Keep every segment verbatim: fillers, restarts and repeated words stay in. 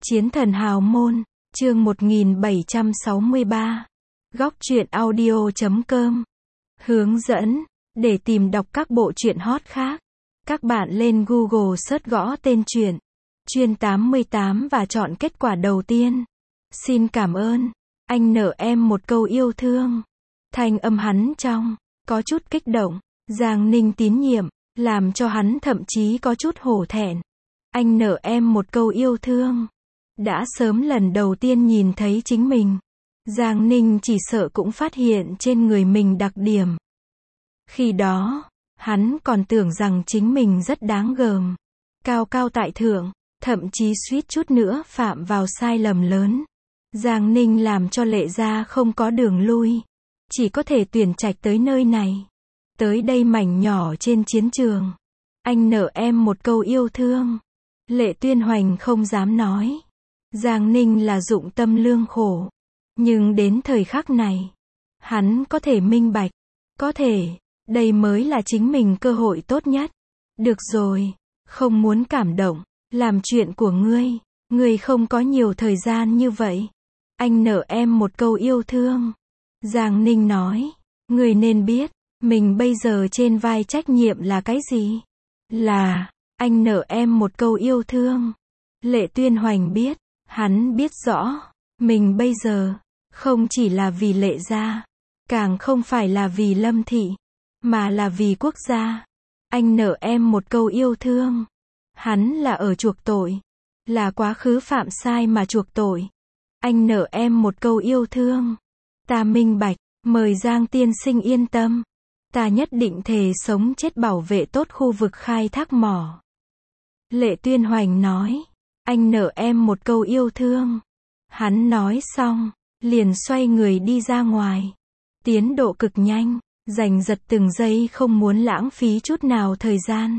Chiến thần hào môn, chương một nghìn bảy trăm sáu mươi ba. Góc truyện audio chấm com. Hướng dẫn, để tìm đọc các bộ truyện hot khác, các bạn lên Google search gõ tên truyện Chuyên tám mươi tám và chọn kết quả đầu tiên. Xin cảm ơn. Anh nợ em một câu yêu thương. Thanh âm hắn trong, có chút kích động. Giang Ninh tín nhiệm, làm cho hắn thậm chí có chút hổ thẹn. Anh nợ em một câu yêu thương. Đã sớm lần đầu tiên nhìn thấy chính mình, Giang Ninh chỉ sợ cũng phát hiện trên người mình đặc điểm. Khi đó, hắn còn tưởng rằng chính mình rất đáng gờm, cao cao tại thượng, thậm chí suýt chút nữa phạm vào sai lầm lớn. Giang Ninh làm cho Lệ gia không có đường lui, chỉ có thể tuyển trạch tới nơi này, tới đây mảnh nhỏ trên chiến trường. Anh nợ em một câu yêu thương. Lệ Tuyên Hoành không dám nói. Giang Ninh là dụng tâm lương khổ, nhưng đến thời khắc này, hắn có thể minh bạch, có thể, đây mới là chính mình cơ hội tốt nhất. Được rồi, không muốn cảm động, làm chuyện của ngươi, ngươi không có nhiều thời gian như vậy. Anh nợ em một câu yêu thương. Giang Ninh nói, ngươi nên biết, mình bây giờ trên vai trách nhiệm là cái gì? Là, anh nợ em một câu yêu thương. Lệ Tuyên Hoành biết, hắn biết rõ, mình bây giờ, không chỉ là vì Lệ gia, càng không phải là vì Lâm thị, mà là vì quốc gia. Anh nợ em một câu yêu thương. Hắn là ở chuộc tội, là quá khứ phạm sai mà chuộc tội. Anh nợ em một câu yêu thương. Ta minh bạch, mời Giang tiên sinh yên tâm. Ta nhất định thề sống chết bảo vệ tốt khu vực khai thác mỏ. Lệ Tuyên Hoành nói, anh nợ em một câu yêu thương. Hắn nói xong, liền xoay người đi ra ngoài. Tiến độ cực nhanh, giành giật từng giây không muốn lãng phí chút nào thời gian.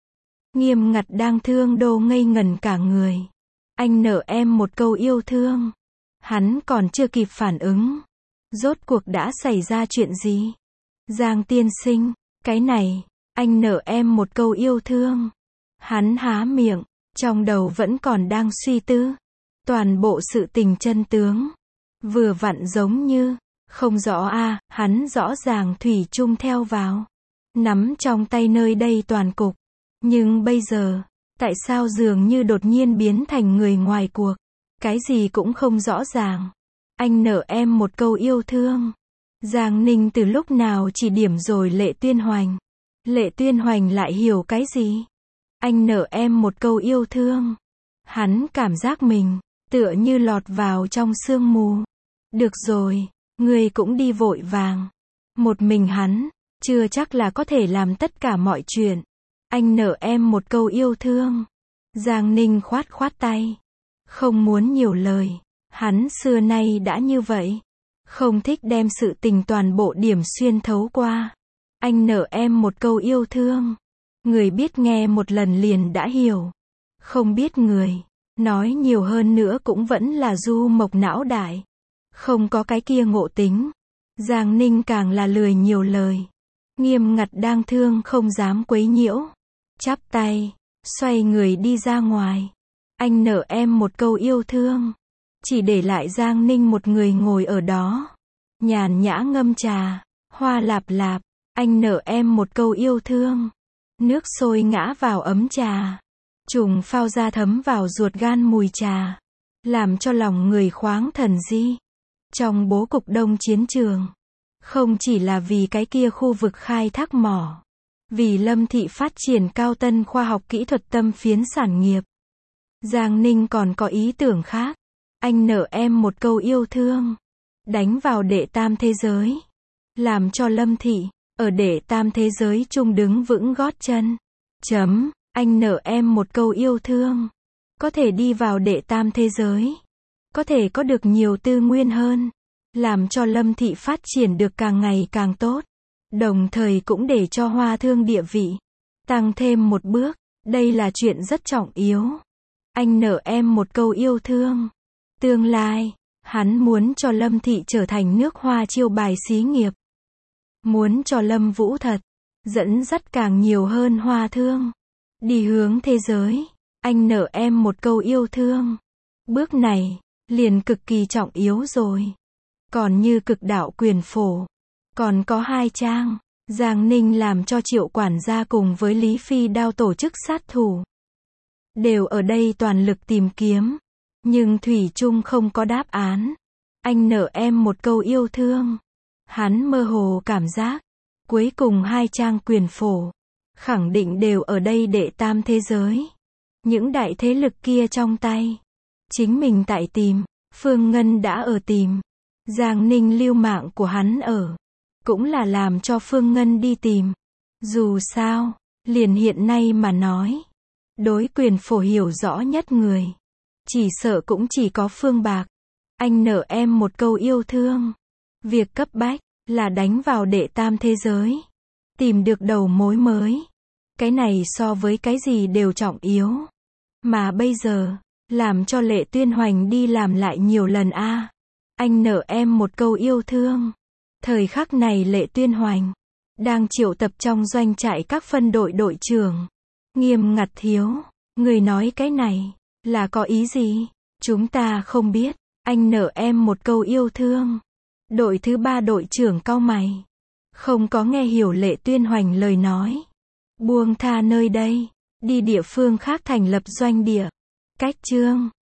Nghiêm Ngặt đang thương đô ngây ngẩn cả người. Anh nợ em một câu yêu thương. Hắn còn chưa kịp phản ứng. Rốt cuộc đã xảy ra chuyện gì? Giang tiên sinh, cái này, anh nợ em một câu yêu thương. Hắn há miệng, trong đầu vẫn còn đang suy tư. Toàn bộ sự tình chân tướng. Vừa vặn giống như, không rõ a à, hắn rõ ràng thủy chung theo vào. Nắm trong tay nơi đây toàn cục. Nhưng bây giờ, tại sao dường như đột nhiên biến thành người ngoài cuộc? Cái gì cũng không rõ ràng. Anh nợ em một câu yêu thương. Giang Ninh từ lúc nào chỉ điểm rồi Lệ Tuyên Hoành. Lệ Tuyên Hoành lại hiểu cái gì? Anh nợ em một câu yêu thương. Hắn cảm giác mình, tựa như lọt vào trong sương mù. Được rồi, ngươi cũng đi vội vàng. Một mình hắn, chưa chắc là có thể làm tất cả mọi chuyện. Anh nợ em một câu yêu thương. Giang Ninh khoát khoát tay. Không muốn nhiều lời. Hắn xưa nay đã như vậy. Không thích đem sự tình toàn bộ điểm xuyên thấu qua. Anh nợ em một câu yêu thương. Người biết nghe một lần liền đã hiểu. Không biết người, nói nhiều hơn nữa cũng vẫn là du mộc não đại. Không có cái kia ngộ tính. Giang Ninh càng là lười nhiều lời. Nghiêm Ngặt đang thương không dám quấy nhiễu. Chắp tay, xoay người đi ra ngoài. Anh nợ em một câu yêu thương. Chỉ để lại Giang Ninh một người ngồi ở đó. Nhàn nhã ngâm trà, hoa lạp lạp. Anh nợ em một câu yêu thương. Nước sôi ngã vào ấm trà. Trùng phao ra thấm vào ruột gan mùi trà. Làm cho lòng người khoáng thần di. Trong bố cục đông chiến trường. Không chỉ là vì cái kia khu vực khai thác mỏ. Vì Lâm thị phát triển cao tân khoa học kỹ thuật tâm phiến sản nghiệp. Giang Ninh còn có ý tưởng khác. Anh nợ em một câu yêu thương. Đánh vào đệ tam thế giới. Làm cho Lâm thị, ở đệ tam thế giới chung đứng vững gót chân. Chấm, anh nợ em một câu yêu thương. Có thể đi vào đệ tam thế giới. Có thể có được nhiều tư nguyên hơn. Làm cho Lâm thị phát triển được càng ngày càng tốt. Đồng thời cũng để cho Hoa Thương địa vị tăng thêm một bước. Đây là chuyện rất trọng yếu. Anh nợ em một câu yêu thương. Tương lai, hắn muốn cho Lâm thị trở thành nước Hoa chiêu bài xí nghiệp. Muốn cho Lâm Vũ thật, dẫn dắt càng nhiều hơn Hoa Thương. Đi hướng thế giới. Anh nợ em một câu yêu thương. Bước này, liền cực kỳ trọng yếu rồi. Còn như cực đạo quyền phổ, còn có hai trang, Giang Ninh làm cho Triệu quản gia cùng với Lý Phi Đao tổ chức sát thủ. Đều ở đây toàn lực tìm kiếm, nhưng thủy chung không có đáp án. Anh nợ em một câu yêu thương. Hắn mơ hồ cảm giác, cuối cùng hai trang quyền phổ, khẳng định đều ở đây đệ tam thế giới. Những đại thế lực kia trong tay. Chính mình tại tìm, Phương Ngân đã ở tìm. Giang Ninh lưu mạng của hắn ở. Cũng là làm cho Phương Ngân đi tìm. Dù sao, liền hiện nay mà nói. Đối quyền phổ hiểu rõ nhất người. Chỉ sợ cũng chỉ có Phương Bạc. Anh nợ em một câu yêu thương. Việc cấp bách, là đánh vào đệ tam thế giới. Tìm được đầu mối mới. Cái này so với cái gì đều trọng yếu. Mà bây giờ, làm cho Lệ Tuyên Hoành đi làm lại nhiều lần a. À. Anh nợ em một câu yêu thương. Thời khắc này Lệ Tuyên Hoành đang triệu tập trong doanh trại các phân đội đội trưởng. Nghiêm ngặt thiếu, người nói cái này là có ý gì? Chúng ta không biết. Anh nợ em một câu yêu thương. Đội thứ ba đội trưởng cau mày. Không có nghe hiểu Lệ Tuyên Hoành lời nói. Buông tha nơi đây, đi địa phương khác thành lập doanh địa. Cách chương